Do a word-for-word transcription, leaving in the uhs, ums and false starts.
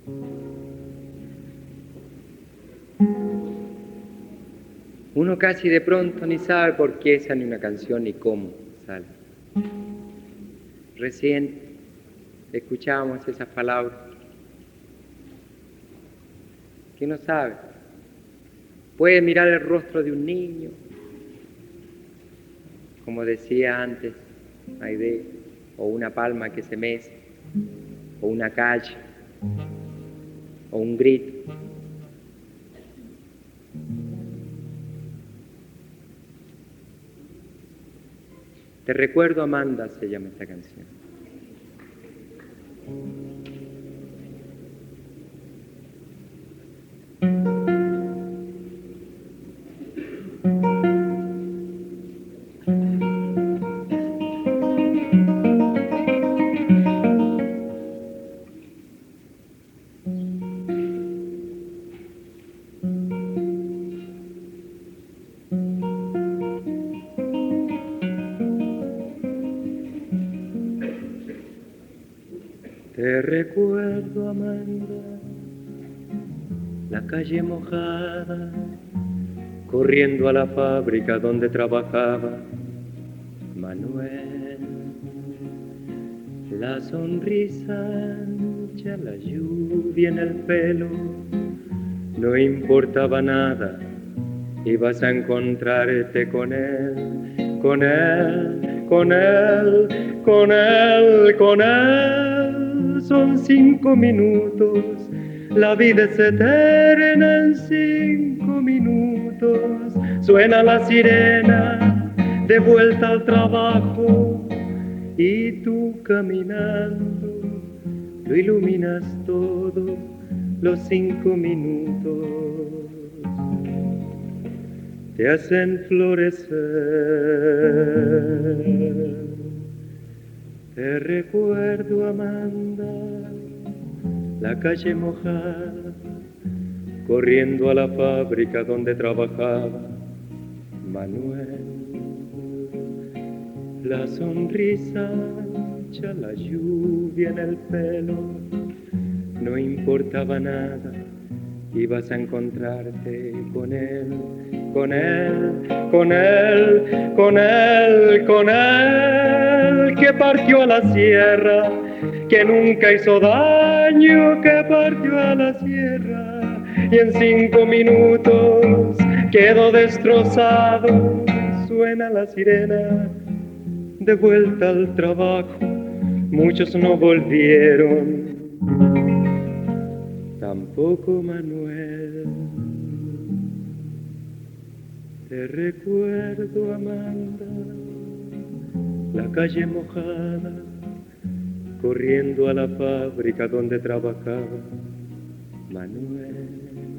Uno casi de pronto ni sabe por qué sale una canción ni cómo sale. Recién escuchábamos esas palabras. ¿Quién no sabe? Puede mirar el rostro de un niño, como decía antes Aide, o una palma que se mece, o una calle, o un grito. Te recuerdo, Amanda, se llama esta canción. Te recuerdo, Amanda, la calle mojada, corriendo a la fábrica donde trabajaba Manuel. La sonrisa ancha, la lluvia en el pelo, no importaba nada, ibas a encontrarte con él, con él, con él, con él, con él. Son cinco minutos, la vida es eterna en cinco minutos. Suena la sirena, de vuelta al trabajo, y tú caminando, lo iluminas todo, los cinco minutos te hacen florecer. Te recuerdo, Amanda, la calle mojada, corriendo a la fábrica donde trabajaba Manuel. La sonrisa ancha, la lluvia en el pelo, no importaba nada, ibas a encontrarte con él, con él, con él, con él, con él, que partió a la sierra, que nunca hizo daño, que partió a la sierra, y en cinco minutos quedó destrozado. Suena la sirena, de vuelta al trabajo, muchos no volvieron, tampoco Manuel. Te recuerdo, Amanda, la calle mojada, corriendo a la fábrica donde trabajaba Manuel.